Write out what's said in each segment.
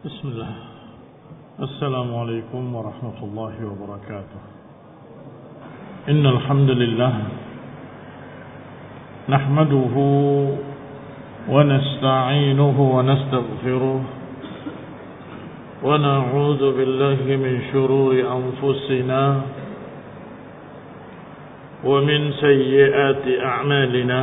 بسم الله. السلام عليكم ورحمة الله وبركاته. إن الحمد لله نحمده ونستعينه ونستغفره ونعوذ بالله من شرور أنفسنا ومن سيئات أعمالنا.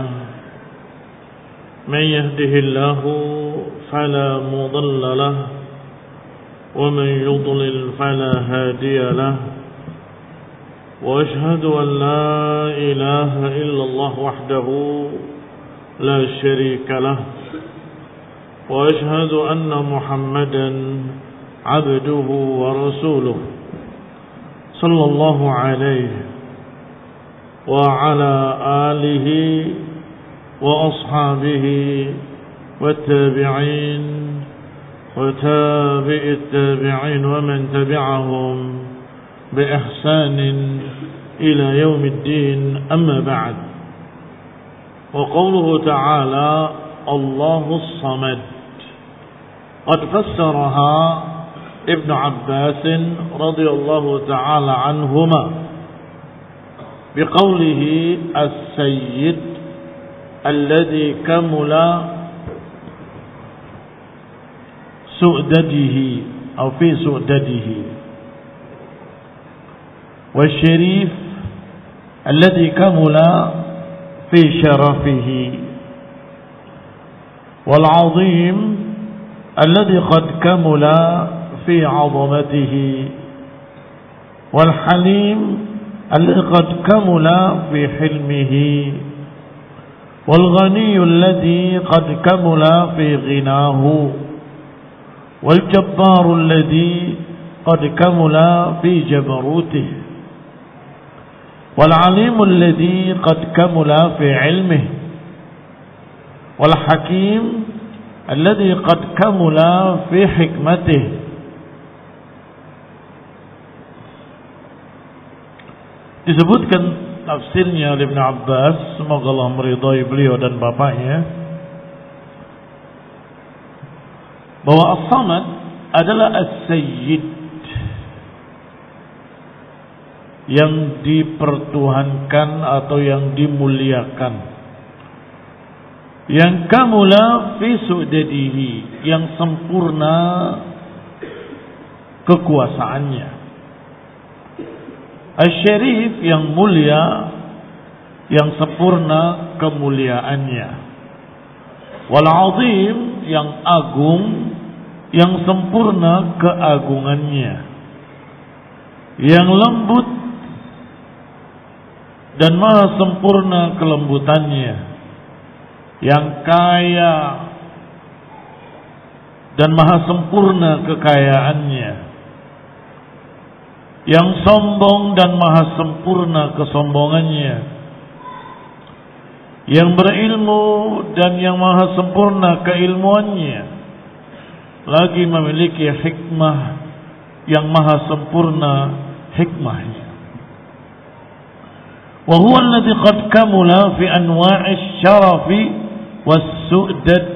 من يهده الله فلا مضل له ومن يضلل فلا هادي له. وأشهد أن لا إله إلا الله وحده لا شريك له. وأشهد أن محمدا عبده ورسوله صلى الله عليه وعلى آله وأصحابه والتابعين وتابع التابعين ومن تبعهم بإحسان إلى يوم الدين. أما بعد، وقوله تعالى الله الصمد قد فسرها ابن عباس رضي الله تعالى عنهما بقوله السيد الذي كمل سؤدده أو في سؤدده، والشريف الذي كمل في شرفه، والعظيم الذي قد كمل في عظمته، والحليم الذي قد كمل في حلمه، والغني الذي قد كمل في غناه، والجبار الذي قد كمل في جبروته، والعليم الذي قد كمل في علمه، والحكيم الذي قد كمل في حكمته. Disebutkan tafsirnya oleh Ibn Abbas, semoga Allah meridhai beliau dan bapaknya, bahwa As-Samad adalah As-Sayyid, yang dipertuhankan atau yang dimuliakan, yang kamula fi su'dadihi, yang sempurna kekuasaannya. Asy-Syarif yang mulia, yang sempurna kemuliaannya. Wal-Azim yang agung, yang sempurna keagungannya. Yang lembut dan maha sempurna kelembutannya. Yang kaya dan maha sempurna kekayaannya. Yang sombong dan maha sempurna kesombongannya. Yang berilmu dan yang maha sempurna keilmuannya. Lagi memiliki hikmah yang maha sempurna hikmahnya. Wa huwa alladhi qad kamula fi anwa'i syarafi was-su'dad,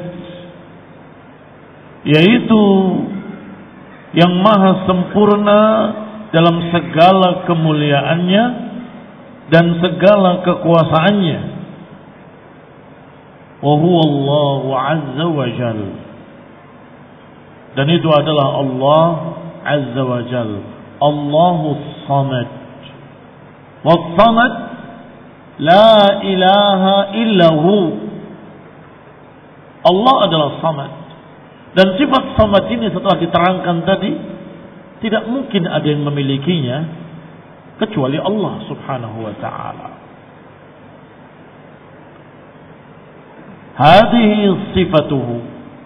yaitu yang maha sempurna dalam segala kemuliaannya dan segala kekuasaannya. Wa huwa Allah azza wa jalla, dan itu adalah Allah azza wa jalla. Allahus samad. Was-samad la ilaha illahu. Allah adalah samad, dan sifat samad ini setelah diterangkan tadi, tidak mungkin ada yang memilikinya kecuali Allah subhanahu wa ta'ala. Hadhihi sifatuhu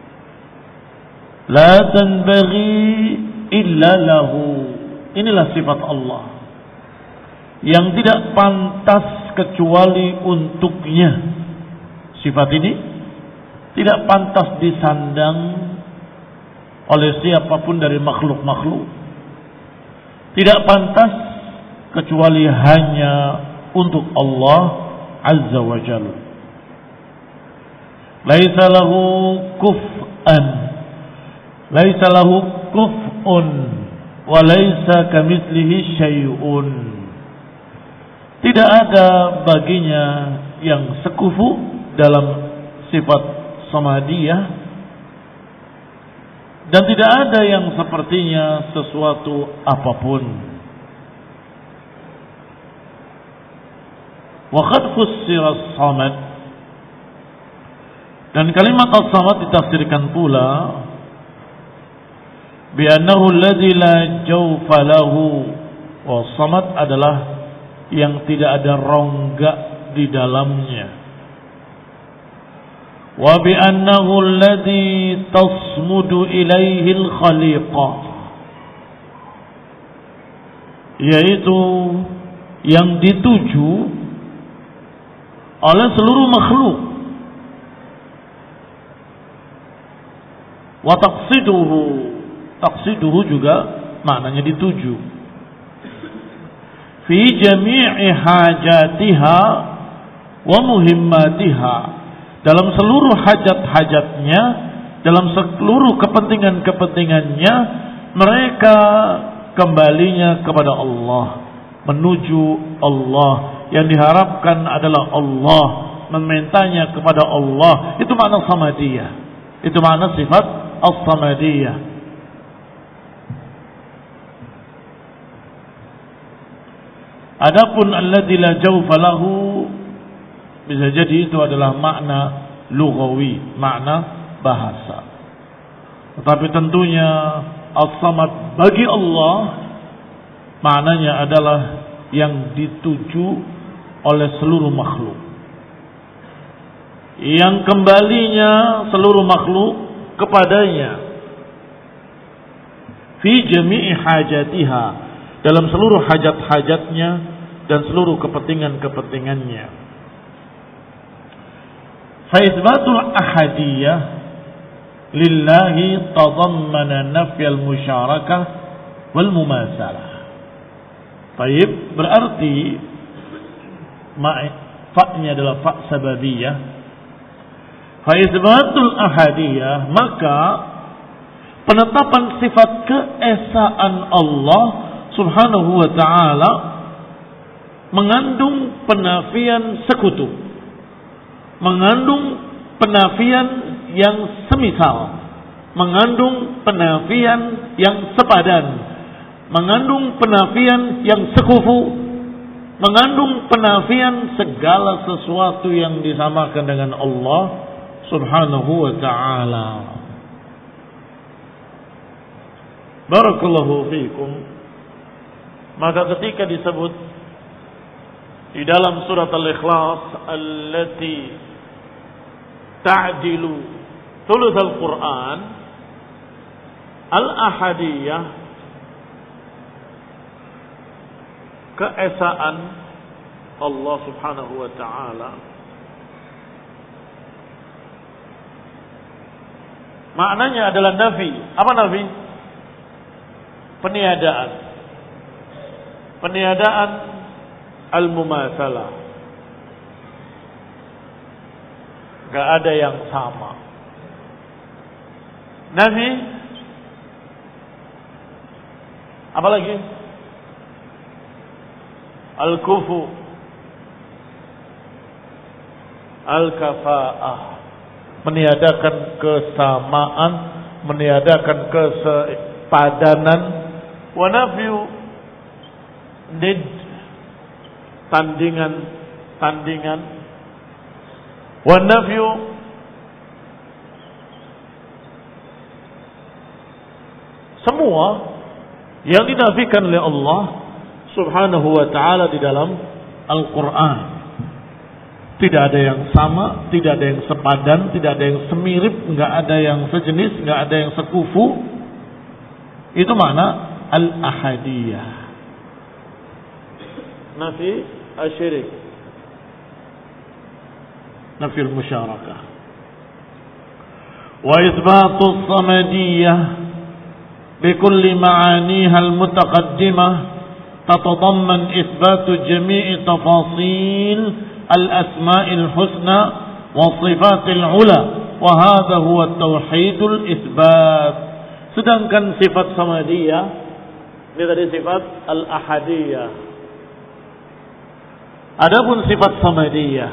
la tanbaghi illa lahu. Inilah sifat Allah yang tidak pantas kecuali untuknya. Sifat ini tidak pantas disandang oleh siapapun dari makhluk-makhluk. Tidak pantas kecuali hanya untuk Allah azza wa jalla. Laisa lahu kuf'an Laisa lahu kuf'un wa laisa kamitslihi syai'un. Tidak ada baginya yang sekufu dalam sifat samadiyah, dan tidak ada yang sepertinya sesuatu apapun. Wa qad fussira as-samad, dan kalimat as-samad ditafsirkan pula bi annahu alladzi la jawfa lahu. Wa samad adalah yang tidak ada rongga di dalamnya. Wa bi annahu alladzi tasmudu ilaihi al-khaliqah, yaitu yang dituju oleh seluruh makhluk. Wa taqsiduhu juga maknanya dituju. Fi jami'i hajatiha wa muhimmatiha, dalam seluruh hajat-hajatnya, dalam seluruh kepentingan-kepentingannya, mereka kembalinya kepada Allah, menuju Allah. Yang diharapkan adalah Allah, memintanya kepada Allah. Itu makna samadiyah, itu makna sifat as-samadiyah. Adapun alladzi la jawfa lahu, bisa jadi itu adalah makna lughawi, makna bahasa. Tetapi tentunya as-samad bagi Allah maknanya adalah yang dituju oleh seluruh makhluk, yang kembalinya seluruh makhluk kepadanya. Fi jami'i hajatiha, dalam seluruh hajat-hajatnya dan seluruh kepentingan-kepentingannya. Fa itsbatul ahadiyah lillahi tadammana nafyal musyarakah wal mumasalah. Baik, berarti fa-nya adalah fa sababiyah. Fa itsbatul ahadiyah, maka penetapan sifat keesaan Allah Subhanahu wa ta'ala mengandung penafian sekutu, mengandung penafian yang semisal, mengandung penafian yang sepadan, mengandung penafian yang sekufu, mengandung penafian segala sesuatu yang disamakan dengan Allah Subhanahu wa ta'ala. Barakallahu fiikum. Maka ketika disebut di dalam surat Al-Ikhlas, allati ta'dilu thuluth al-Quran, al-ahadiyah, keesaan Allah Subhanahu wa ta'ala, maknanya adalah nafi. Apa nafi? Peniadaan. Peniadaan al-mumasalah. Gak ada yang sama. Nafi. Apa lagi? Al-kufu, al-kafa'ah, meniadakan kesamaan, meniadakan kesepadanan. Wa nafyu nid, tandingan. Wa nafyu semua yang dinafikan oleh Allah Subhanahu wa ta'ala di dalam Al-Quran. Tidak ada yang sama, tidak ada yang sepadan, tidak ada yang semirip, enggak ada yang sejenis, enggak ada yang sekufu. Itu makna al-ahadiyah. Nafi asyirik, nafi al-musyarakah. Wa itsbatu as-samadiyah bikulli ma'aniha al-mutaqaddimah تتضمن إثبات جميع تفاصيل الأسماء الحسنى والصفات العلى، وهذا هو التوحيد الإثبات. Sedangkan sifat samadiyah, ini tadi sifat al-ahadiyah. Adapun sifat samadiyah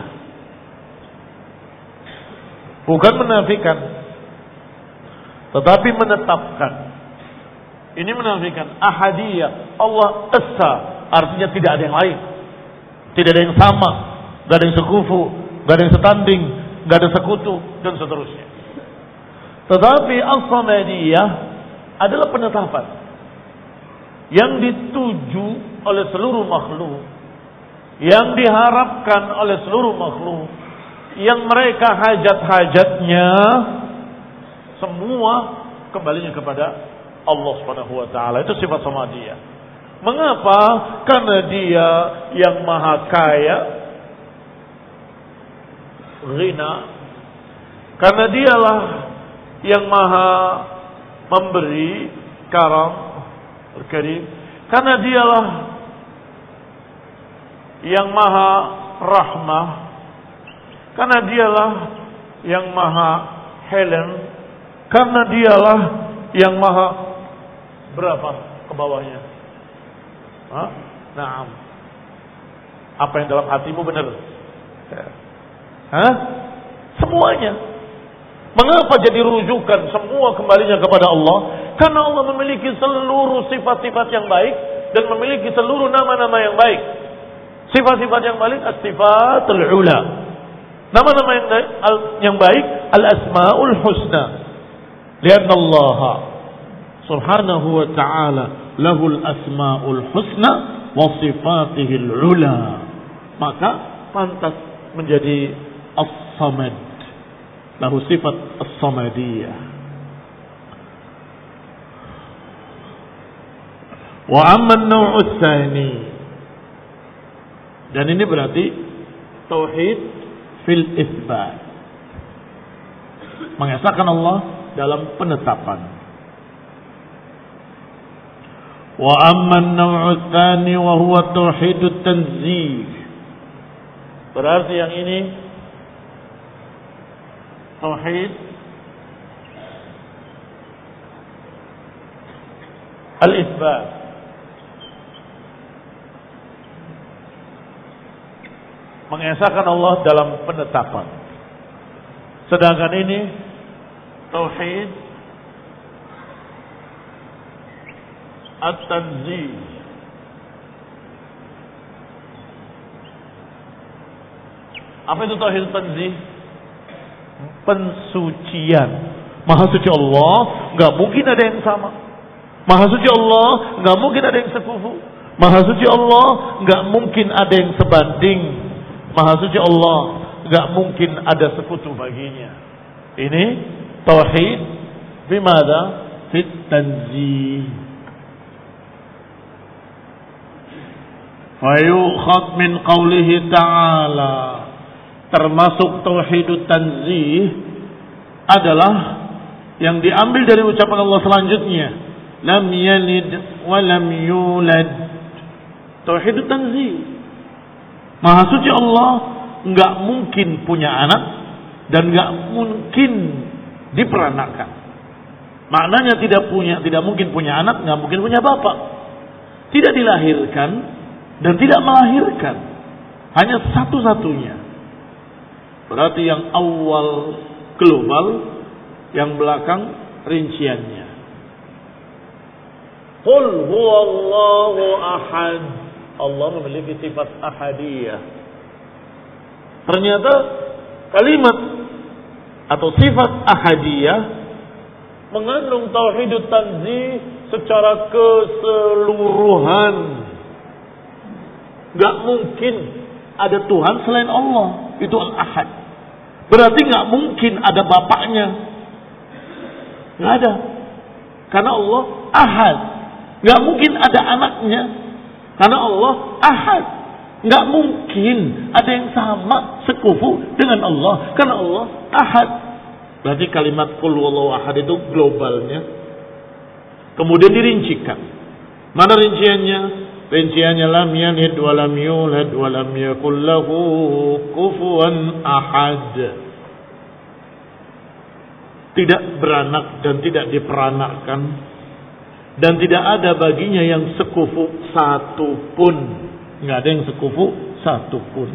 bukan menafikan, tetapi menetapkan. Ini menafikan ahadiyah. Allah esa, artinya tidak ada yang lain, tidak ada yang sama, tidak ada yang sekufu, tidak ada yang setanding, tidak ada sekutu, dan seterusnya. Tetapi as-samadiyah adalah penetapan yang dituju oleh seluruh makhluk, yang diharapkan oleh seluruh makhluk, yang mereka hajat-hajatnya semua kembalinya kepada Allah Subhanahu wa taala. Itu sifat samadiyah. Mengapa? Karena Dia yang maha kaya, ghina. Karena Dialah yang maha memberi, karam, karim. Karena Dialah yang maha rahmah. Karena Dialah yang maha helm. Karena Dialah yang maha berapa ke bawahnya? Naam. Apa yang dalam hatimu benar? Semuanya. Mengapa jadi rujukan semua kembalinya kepada Allah? Karena Allah memiliki seluruh sifat-sifat yang baik dan memiliki seluruh nama-nama yang baik. Sifat-sifat yang baik as-sifatul ula. Nama-nama yang baik al-asmaul husna. Lianna Allah subhanahu wa ta'ala lahul asmaul husna wa sifatihil ula. Maka pantas menjadi as-samad. Lahu sifat as-samadiyah. Wa amma an-naw'u tsani. Dan ini berarti tauhid fil itsbat. Mengesahkan Allah dalam penetapan. Wa amma an-naw'u tsani wa huwa tauhidut tanzih. Berarti yang ini tauhid al-itsbat. Mengesahkan Allah dalam penetapan. Sedangkan ini tauhid at-tanzih. Apa itu tauhid tanzih? Pensucian. Maha suci Allah, nggak mungkin ada yang sama. Maha suci Allah, nggak mungkin ada yang sekufu. Maha suci Allah, nggak mungkin ada yang sebanding. Maha suci Allah, nggak mungkin ada sekutu baginya. Ini tauhid bimada fit tanzih. Fayukhad min qawlihi ta'ala. Termasuk tauhidut tanzih adalah yang diambil dari ucapan Allah selanjutnya, lam yalid wa lam yulad. Tauhidut tanzih, maha suci Allah enggak mungkin punya anak dan enggak mungkin diperanakan. Maknanya tidak mungkin punya anak, enggak mungkin punya bapak. Tidak dilahirkan dan tidak melahirkan. Hanya satu-satunya. Berarti yang awal global, yang belakang rinciannya. Qul huwallahu ahad. Allah memiliki sifat ahadiyah. Ternyata kalimat atau sifat ahadiyah mengandung tauhidut tanzih secara keseluruhan. Gak mungkin ada Tuhan selain Allah. Itu al-ahad. Berarti gak mungkin ada bapaknya. Gak ada. Karena Allah ahad. Gak mungkin ada anaknya. Karena Allah ahad. Gak mungkin ada yang sama sekufu dengan Allah. Karena Allah ahad. Berarti kalimat qul huwallahu ahad itu globalnya. Kemudian dirincikan. Mana rinciannya? Rinciannya lam yalid wa lam yulad wa lam yakul lahu kufuwan ahad. tidak beranak dan tidak diperanakkan, dan tidak ada baginya yang sekufu satu pun. Nggak ada yang sekufu satu pun.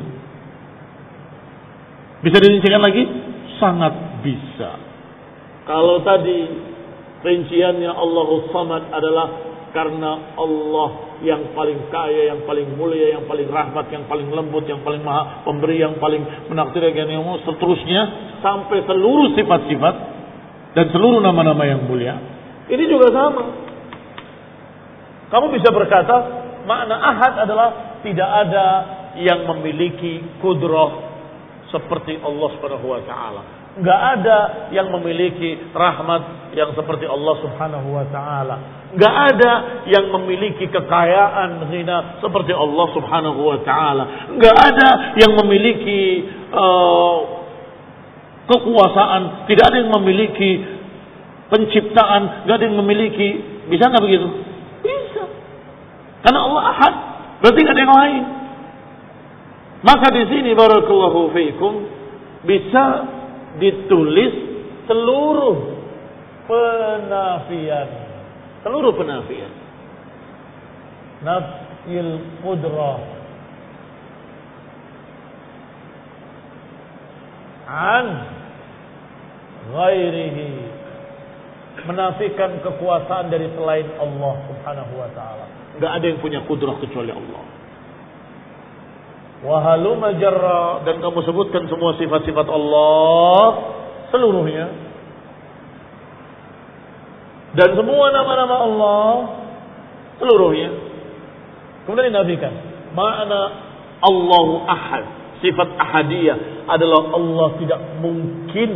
Bisa dirincikan lagi? Sangat bisa. Kalau tadi rinciannya Allahus Samad adalah karena Allah yang paling kaya, yang paling mulia, yang paling rahmat, yang paling lembut, yang paling maha pemberi, yang paling menakdirkan, yang seterusnya sampai seluruh sifat-sifat dan seluruh nama-nama yang mulia. Ini juga sama. Kamu bisa berkata makna ahad adalah tidak ada yang memiliki kudrah seperti Allah Subhanahu wa taala. Enggak ada yang memiliki rahmat yang seperti Allah Subhanahu wa taala. Enggak ada yang memiliki kekayaan ghina seperti Allah Subhanahu wa taala. Enggak ada yang memiliki kekuasaan, tidak ada yang memiliki penciptaan, enggak ada yang memiliki, bisa enggak begitu? Bisa. Karena Allah ahad, berarti enggak ada yang lain. Maka di sini barakallahu fiikum bisa ditulis seluruh penafian. Seluruh penafian. Nafyil qudrah an ghairihi. Menafikan kekuasaan dari selain Allah Subhanahu wa taala. Enggak ada yang punya kudrah kecuali Allah. Wa haluma jarra, dan kamu sebutkan semua sifat-sifat Allah seluruhnya. Dan semua nama-nama Allah seluruhnya. Kemudian dinafikan. Makna Allahu ahad, sifat ahadiyah adalah Allah tidak mungkin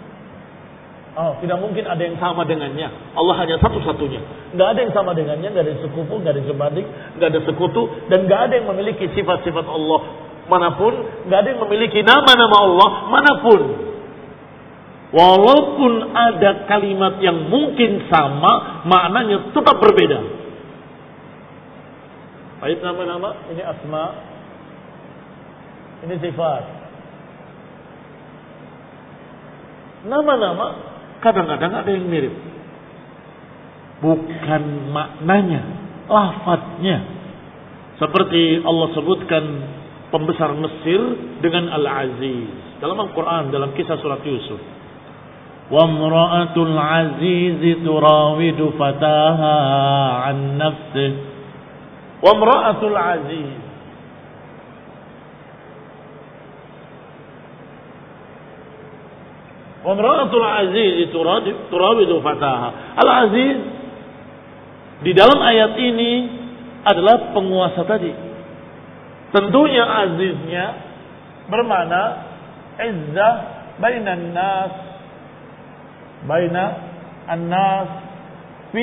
ada yang sama dengannya. Allah hanya satu-satunya. Nggak ada yang sama dengannya, nggak ada yang sekufu, nggak ada yang sebanding, nggak ada sekutu, dan nggak ada yang memiliki sifat-sifat Allah manapun, nggak ada yang memiliki nama-nama Allah manapun. Walaupun ada kalimat yang mungkin sama, maknanya tetap berbeda. Baik, nama-nama ini asma, ini sifat. Nama-nama kadang-kadang ada yang mirip. Bukan maknanya, lafadznya. Seperti Allah sebutkan pembesar Mesir dengan Al-Aziz dalam Al-Quran, dalam kisah surat Yusuf. Wa imra'atul aziz turawidu fataha an nafsih. Wa imra'atul aziz. Wa imra'atul aziz turawidu fataha. Al-Aziz di dalam ayat ini adalah penguasa tadi. Tentunya aziznya bermakna izzah bainan nas, baina an-nas fi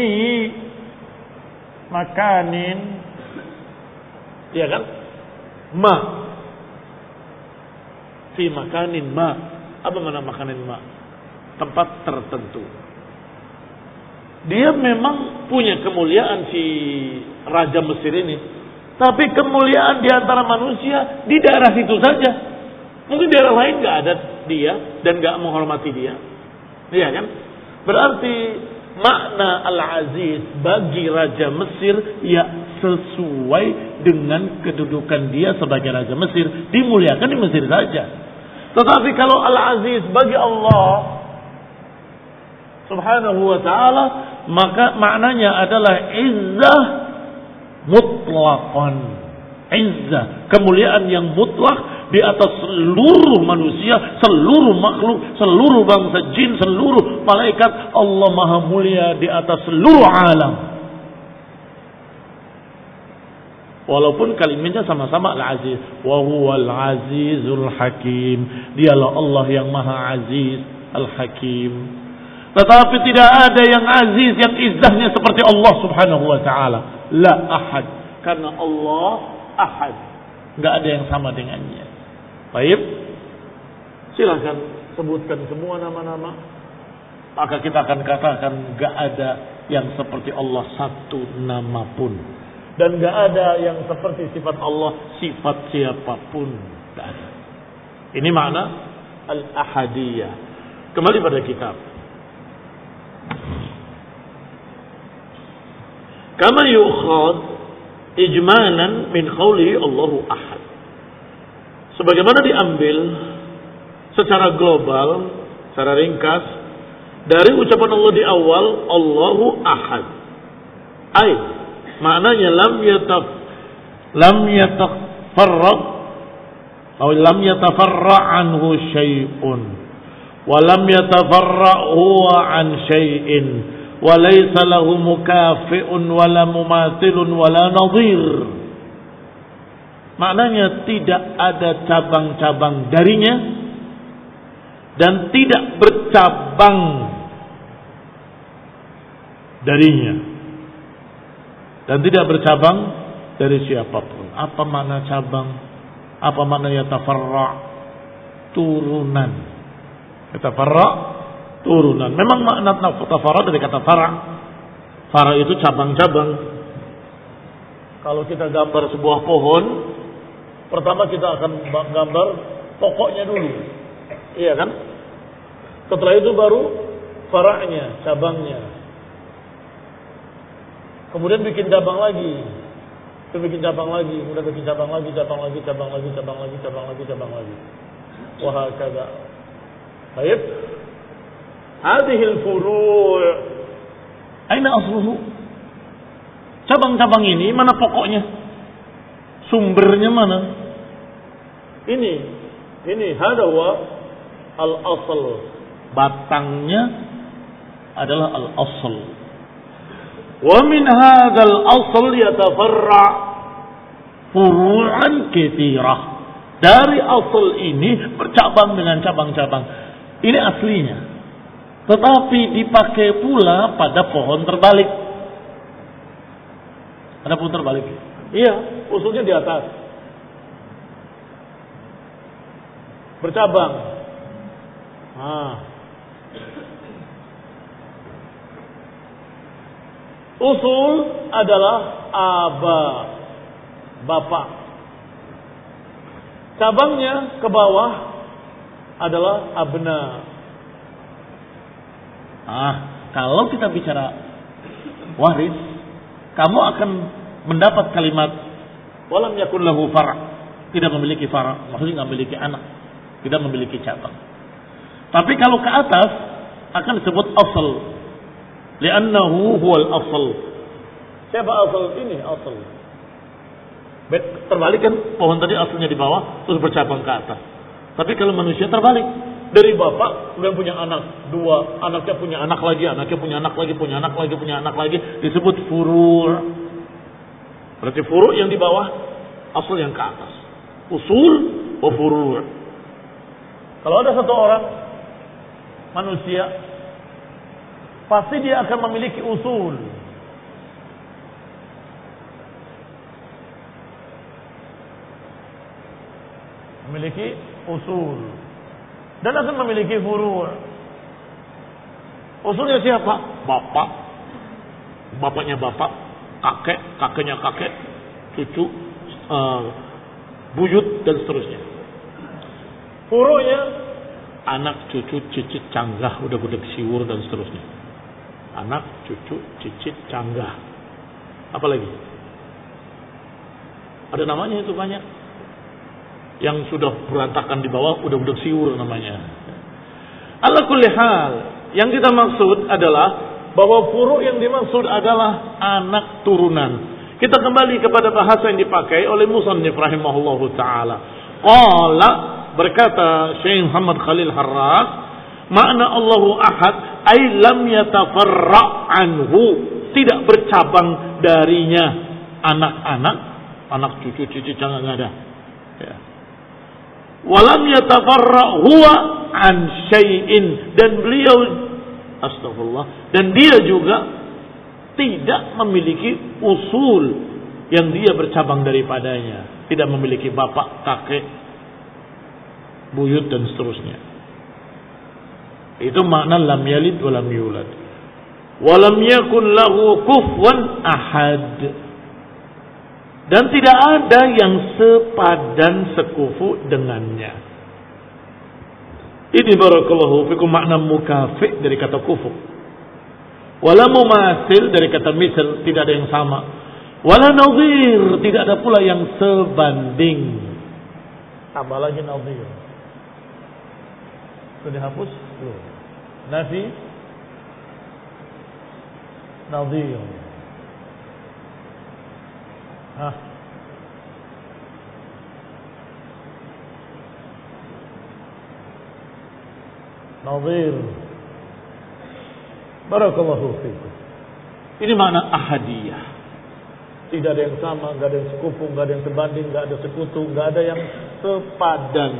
makanin, ya kan? Ma fi makanin ma. Apa makna makanin ma? Tempat tertentu. Dia memang punya kemuliaan si Raja Mesir ini. Tapi kemuliaan di antara manusia di daerah situ saja. Mungkin daerah lain gak ada dia dan gak menghormati dia. Iya kan? Berarti makna Al-Aziz bagi Raja Mesir ya sesuai dengan kedudukan dia sebagai Raja Mesir. Dimuliakan di Mesir saja. Tetapi kalau Al-Aziz bagi Allah Subhanahu wa ta'ala, maka maknanya adalah izzah mutlaqan. Izzah, kemuliaan yang mutlak di atas seluruh manusia, seluruh makhluk, seluruh bangsa jin, seluruh malaikat. Allah Maha Mulia di atas seluruh alam. Walaupun kalimatnya sama-sama Al-Aziz. Wa huwal azizul hakim. Dialah Allah yang Maha Aziz, Al-Hakim. Tetapi tidak ada yang aziz, yang izzahnya seperti Allah Subhanahu wa ta'ala. La ahad. Karena Allah ahad. Enggak ada yang sama dengannya. Baik. Silakan sebutkan semua nama-nama. Maka kita akan katakan enggak ada yang seperti Allah satu nama pun. Dan enggak ada yang seperti sifat Allah, sifat siapapun. Enggak ada. Ini makna al-ahadiyah. Kembali pada kitab. Kama yukhad ijmalan min qawlihi Allahu ahad. Sebagaimana diambil secara global, secara ringkas dari ucapan Allah di awal Allahu ahad. Ai maknanya lam yatafarraq atau lam yatafarra' anhu syai'un wa lam yatafarra' huwa an syai'in wa laysa lahu mukafi'un wa la mumathilun wa la nadhir. Maknanya tidak ada cabang-cabang darinya dan tidak bercabang darinya dan tidak bercabang dari siapapun. Apa makna cabang? Apa makna yatafarra'? Turunan. Yatafarra' turunan. Memang makna tafarra' dari kata fara'. Fara' itu cabang-cabang. Kalau kita gambar sebuah pohon, pertama kita akan gambar pokoknya dulu. Iya kan? Setelah itu baru fara'nya, cabangnya. Kemudian bikin cabang lagi. Bikin cabang lagi, kemudian bikin cabang lagi, cabang lagi, cabang lagi, cabang lagi, cabang lagi, cabang lagi. Wa hakadha. Baik. Hadhil furu'. Aina asluhu? Cabang-cabang ini mana pokoknya? Sumbernya mana? Ini hada wa al-asl. Batangnya adalah al-asl. Wa min hadzal asl yatafarra' furu'an katsirah. Dari asal ini bercabang dengan cabang-cabang. Ini aslinya. Tetapi dipakai pula pada pohon terbalik. Ada pohon terbalik? Iya, usulnya di atas. Bercabang. Usul adalah aba, bapak. Cabangnya ke bawah adalah abna. Kalau kita bicara waris, kamu akan mendapat kalimat walam yakun lahu far', tidak memiliki far', maksudnya tidak memiliki anak, tidak memiliki cabang. Tapi kalau ke atas akan disebut asal. Li'annahu huwal asal. Siapa asal ini? Asal. Terbalik kan, pohon tadi asalnya di bawah terus bercabang ke atas. Tapi kalau manusia terbalik, dari bapak kemudian punya anak, dua, anaknya punya anak lagi, anaknya punya anak lagi, punya anak lagi, punya anak lagi, disebut furu'. Berarti furu' yang di bawah, asal yang ke atas. Usul wa furu'. Kalau ada satu orang manusia, pasti dia akan memiliki usul. Memiliki usul. Dan akan memiliki furu'. Usulnya siapa? Bapak. Bapaknya bapak. Kakek. Kakeknya kakek. Cucu. Buyut dan seterusnya. Furu'nya anak, cucu, cicit, canggah, udah-udah siwur dan seterusnya. Anak, cucu, cicit, canggah. Apa lagi? Ada namanya itu banyak. Yang sudah berantakan di bawah, udah-udah siwur namanya. Ala kulli hal, yang kita maksud adalah bahwa furu' yang dimaksud adalah anak turunan. Kita kembali kepada bahasa yang dipakai oleh musannif rahimahullahu ta'ala. Qala, berkata Syekh Muhammad Khalil Harras, makna Allahu ahad ay lam yatafarra' anhu, tidak bercabang darinya anak-anak, anak cucu cici jangan ada. Ya. Walam yatafarra' huwa an syai'in, dan beliau astagfirullah, dan dia juga tidak memiliki usul yang dia bercabang daripadanya, tidak memiliki bapak, kakek, buyut dan seterusnya. Itu makna lam yalid wa lam yulad. Wa lam yakun lahu kufuwan ahad. Dan tidak ada yang sepadan sekufu dengannya. Ini barakallahu fikum makna mukafi dari kata kufu. Wala mumasil dari kata misal, tidak ada yang sama. Wala nadhir, tidak ada pula yang sebanding. Tambah lagi nadhir. Sudah dihapus? Belum. Nafi nadhir. Nadhir. Barakallahu fiikum. Ini makna ahadiyah. Tidak ada yang sama, enggak ada yang sekufu, enggak ada yang sebanding, enggak ada sekutu, enggak ada yang sepadan.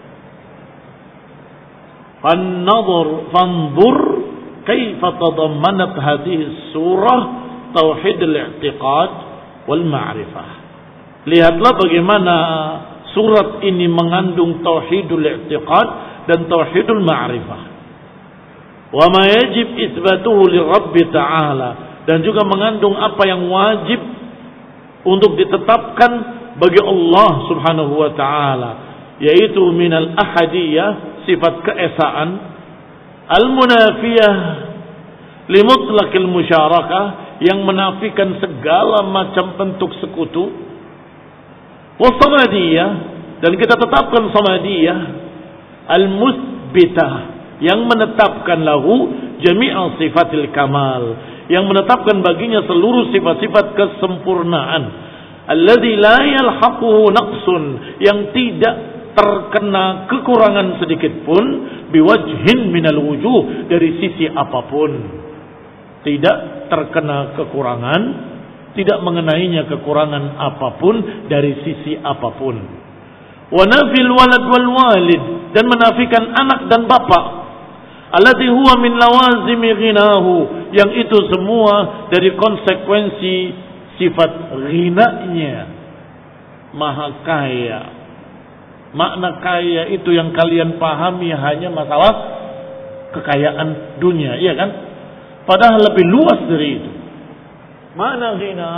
Fanzur kaifa tadammanat hadhihi surah tauhid al-i'tiqad wal ma'rifah. Lihatlah bagaimana surat ini mengandung tauhidul i'tiqad dan tauhidul ma'rifah. Wa ma yajib itsbatuhu li Rabbi ta'ala, dan juga mengandung apa yang wajib untuk ditetapkan bagi Allah Subhanahu wa taala, yaitu minal ahadiyah, sifat keesaan, al-munafiyah li mutlaqil musyarakah, yang menafikan segala macam bentuk sekutu, wa samadiyah, dan kita tetapkan samadiyah, al-musbitah, yang menetapkan lahu jami'al sifatil kamal, yang menetapkan baginya seluruh sifat-sifat kesempurnaan, alladzi la yalhaquhu naqsun, yang tidak terkena kekurangan sedikit pun, biwajhin minal wujuh, dari sisi apapun. Tidak terkena kekurangan, tidak mengenainya kekurangan apapun dari sisi apapun. Wa nafil walad wal walid, dan menafikan anak dan bapak, alladzi huwa min lawazimi ghinahu, yang itu semua dari konsekuensi sifat ghinanya, maha kaya. Makna kaya itu yang kalian pahami hanya masalah kekayaan dunia, iya kan? Padahal lebih luas dari itu. Makna ghina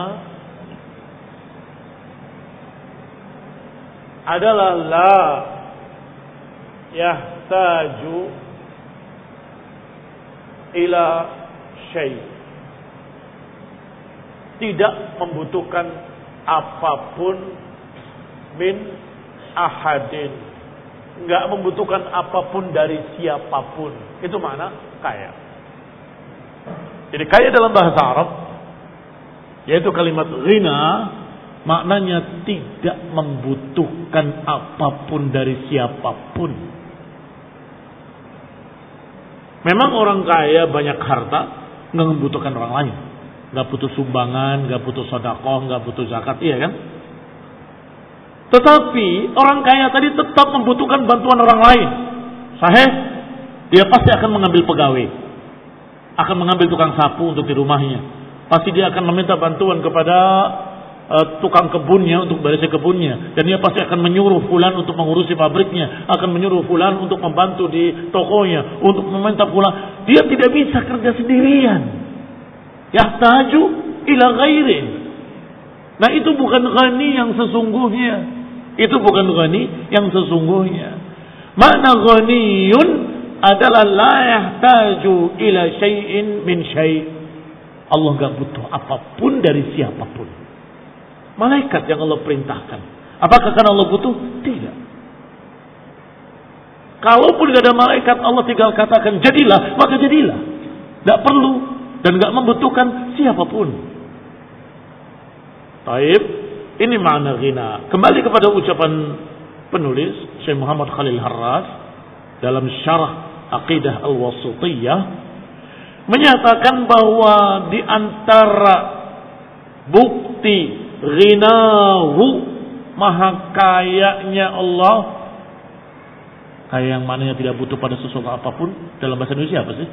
adalah la yahtaju ila syai', tidak membutuhkan apapun, min ahadin, enggak membutuhkan apapun dari siapapun. Itu makna kaya. Jadi kaya dalam bahasa Arab, yaitu kalimat ghina, maknanya tidak membutuhkan apapun dari siapapun. Memang orang kaya banyak harta, nggak membutuhkan orang lain, nggak butuh sumbangan, nggak butuh sedekah, nggak butuh zakat, iya kan? Tetapi orang kaya tadi tetap membutuhkan bantuan orang lain. Sahih, dia pasti akan mengambil pegawai, akan mengambil tukang sapu untuk di rumahnya. Pasti dia akan meminta bantuan kepada tukang kebunnya untuk bersih kebunnya, dan dia pasti akan menyuruh fulan untuk mengurusi pabriknya, akan menyuruh fulan untuk membantu di tokonya, untuk meminta fulan. Dia tidak bisa kerja sendirian. Yahtaju ila ghairin. Nah, itu bukan ghani yang sesungguhnya. Itu bukan ghani yang sesungguhnya. Makna ghaniyun adalah la yahtaju ila syai'in min syai'. Allah enggak butuh apapun dari siapapun. Malaikat yang Allah perintahkan, apakah karena Allah butuh? Tidak. Kalaupun tidak ada malaikat, Allah tinggal katakan jadilah, maka jadilah. Tidak perlu dan tidak membutuhkan siapapun. Taib, ini makna ghina. Kembali kepada ucapan penulis Syekh Muhammad Khalil Harras dalam syarah Aqidah Al-Wasithiyah, menyatakan bahwa di antara bukti ghinahu, maha kayanya Allah, kaya yang mananya tidak butuh pada sesuatu apapun, dalam bahasa Indonesia apa sih?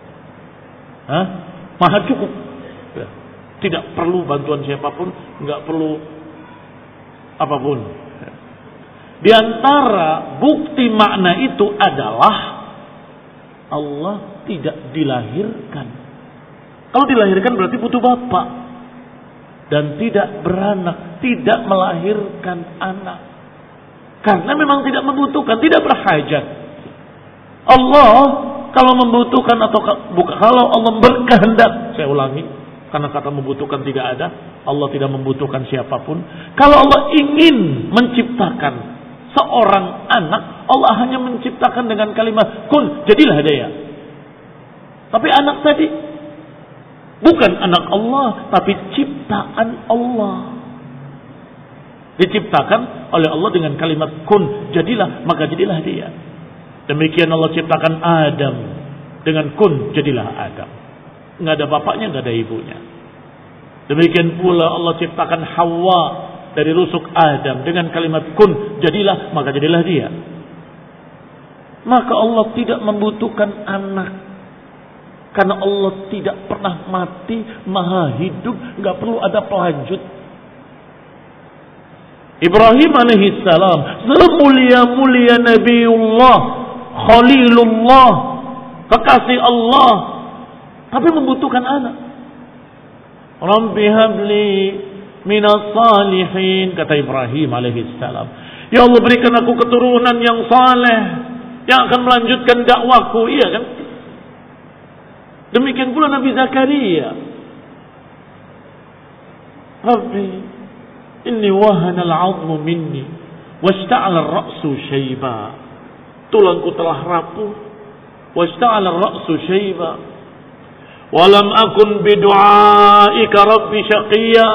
Maha cukup, tidak perlu bantuan siapapun, nggak perlu apapun. Di antara bukti makna itu adalah Allah tidak dilahirkan. Kalau dilahirkan berarti butuh bapak, dan tidak beranak, tidak melahirkan anak, karena memang tidak membutuhkan, tidak berhajat. Allah kalau membutuhkan atau bukan, kalau Allah berkehendak, saya ulangi, karena kata membutuhkan tidak ada, Allah tidak membutuhkan siapapun. Kalau Allah ingin menciptakan seorang anak, Allah hanya menciptakan dengan kalimat kun, jadilah dia. Tapi anak tadi bukan anak Allah, tapi ciptaan Allah. Diciptakan oleh Allah dengan kalimat kun, jadilah, maka jadilah dia. Demikian Allah ciptakan Adam dengan kun, jadilah Adam. Nggak ada bapaknya, nggak ada ibunya. Demikian pula Allah ciptakan Hawa dari rusuk Adam dengan kalimat kun, jadilah, maka jadilah dia. Maka Allah tidak membutuhkan anak, karena Allah tidak pernah mati, maha hidup, nggak perlu ada pelanjut. Ibrahim alaihissalam, semulia-mulia Nabiullah, Khalilullah, kekasih Allah, tapi membutuhkan anak. Rabbi habli minas salihin, kata Ibrahim alaihissalam. Ya Allah, berikan aku keturunan yang saleh, yang akan melanjutkan dakwahku. Iya kan? Demikian pula Nabi Zakaria. Rabbi inni wahana al-'azmu minni washta'ala ar-ra'su shayba. Tulangku telah rapuh, washta'ala ar-ra'su shayba. Walam akun bidu'aika rabbi syaqiyya.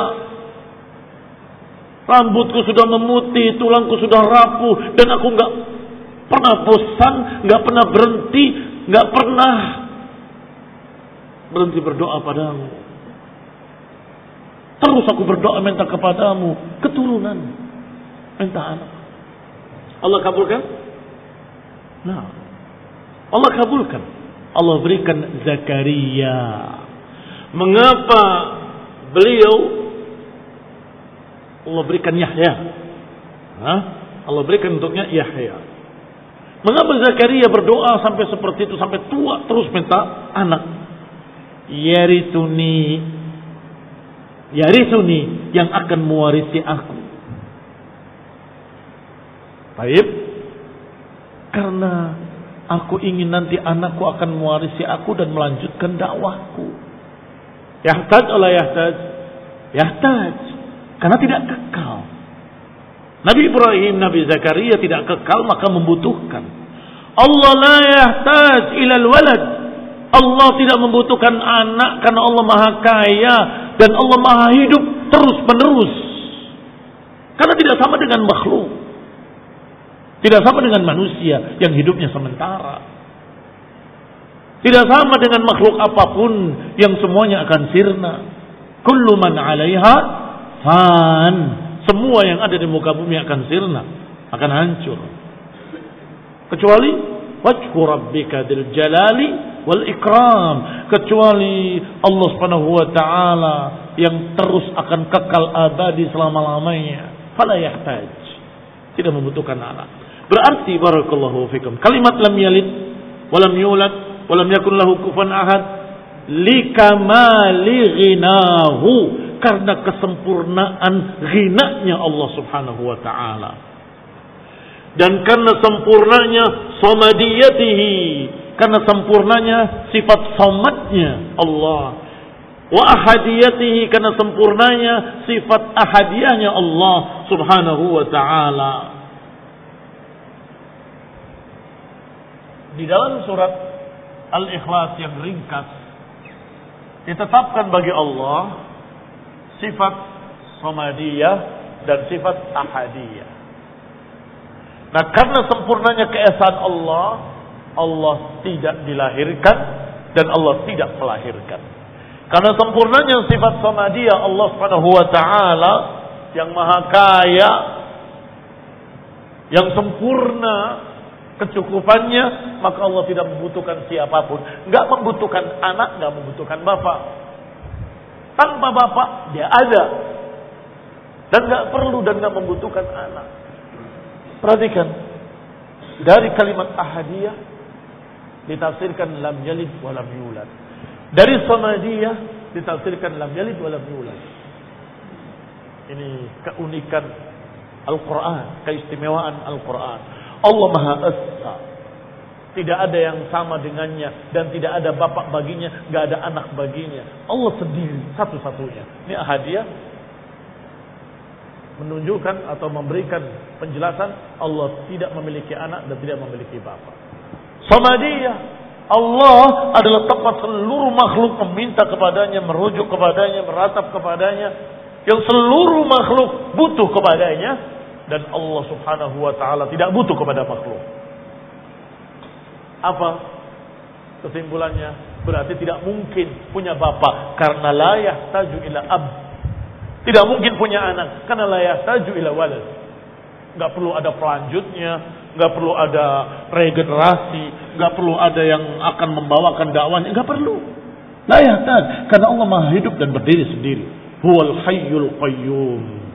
Rambutku sudah memutih, tulangku sudah rapuh, dan aku enggak pernah bosan, enggak pernah berhenti, enggak pernah berhenti berdoa padamu. Terus aku berdoa minta kepadamu keturunan, minta anak. Allah kabulkan? Nah, Allah kabulkan. Allah berikan Zakaria. Mengapa beliau Allah berikan Yahya? Allah berikan untuknya Yahya. Mengapa Zakaria berdoa sampai seperti itu, sampai tua terus minta anak? Yarisuni yang akan mewarisi aku. Baik, karena aku ingin nanti anakku akan mewarisi aku dan melanjutkan dakwahku. Yahtaj oleh yahtaj, yahtaj, karena tidak kekal. Nabi Ibrahim, Nabi Zakaria tidak kekal, maka membutuhkan. Allah la yahtaj ilal walad. Allah tidak membutuhkan anak karena Allah maha kaya dan Allah maha hidup terus menerus. Karena tidak sama dengan makhluk, tidak sama dengan manusia yang hidupnya sementara, tidak sama dengan makhluk apapun yang semuanya akan sirna. Kullu man 'alaiha fan. Semua yang ada di muka bumi akan sirna, akan hancur. Kecuali wajhu rabbika dzil jalali wal ikram, kecuali Allah Subhanahu wa taala yang terus akan kekal abadi selama-lamanya. Fala yahtaj, tidak membutuhkan anak. Berarti barakallahu fikum, kalimat lam yalid wa lam yulad wa lam yakul lahu kufuwan ahad likamali ghinahu, karena kesempurnaan ghinanya Allah Subhanahu wa taala, dan karena sempurnanya samadiyatihi, karena sempurnanya sifat samadnya Allah, wa ahadiyatihi, karena sempurnanya sifat ahadiyahnya Allah Subhanahu wa taala. Di dalam surat Al-Ikhlas yang ringkas ditetapkan bagi Allah sifat samadiyah dan sifat ahadiyah. Nah, karena sempurnanya keesaan Allah, Allah tidak dilahirkan dan Allah tidak melahirkan. Karena sempurnanya sifat samadiyah Allah Subhanahu wa taala yang maha kaya, yang sempurna kecukupannya, maka Allah tidak membutuhkan siapapun. Enggak membutuhkan anak, enggak membutuhkan bapak. Tanpa bapak dia ada, dan enggak perlu dan enggak membutuhkan anak. Perhatikan, dari kalimat ahadiyah ditafsirkan lam yalid wa lam yulad. Dari samadiyah ditafsirkan lam yalid wa lam yulad. Ini keunikan Al-Quran, keistimewaan Al-Quran. Allah Maha Esa, Tidak ada yang sama dengannya. Dan tidak ada bapak baginya. Gak ada anak baginya. Allah sendiri. Satu-satunya. Ini hadiah. Menunjukkan atau memberikan penjelasan. Allah tidak memiliki anak dan tidak memiliki bapak. Samadiyah. Allah adalah tempat seluruh makhluk meminta kepadanya. Merujuk kepadanya. Meratap kepadanya. Yang seluruh makhluk butuh kepadanya. Dan Allah subhanahu wa ta'ala tidak butuh kepada makhluk. Apa kesimpulannya? Berarti tidak mungkin punya bapak. Karena la yahtaju ila ab. Tidak mungkin punya anak. Karena la yahtaju ila walad. Gak perlu ada pelanjutnya. Gak perlu ada regenerasi. Gak perlu ada yang akan membawakan dakwahnya. Gak perlu. La yahtaju. Karena Allah maha hidup dan berdiri sendiri. Huwal hayyul qayyum.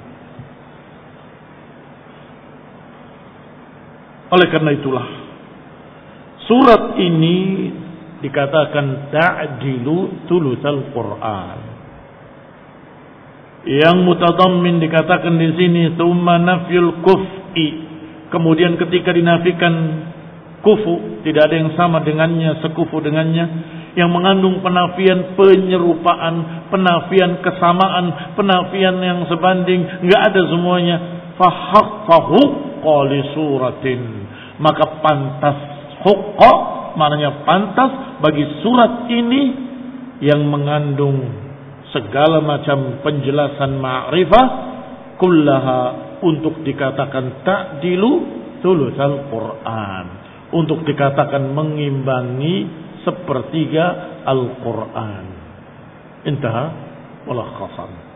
Oleh karena itulah surat ini dikatakan ta'dilu thulutsal Quran. Yang mutadammin dikatakan di sini tsumma nafyul kuf'i. Kemudian ketika dinafikan kufu, tidak ada yang sama dengannya, sekufu dengannya, yang mengandung penafian penyerupaan, penafian kesamaan, penafian yang sebanding, enggak ada semuanya. Fahaqqahu qali suratin, maka pantas hukka, maknanya pantas bagi surat ini yang mengandung segala macam penjelasan ma'rifah kullaha, untuk dikatakan ta'dilu thulutsal Quran, untuk dikatakan mengimbangi sepertiga Al-Quran. Intaha mulakhasan.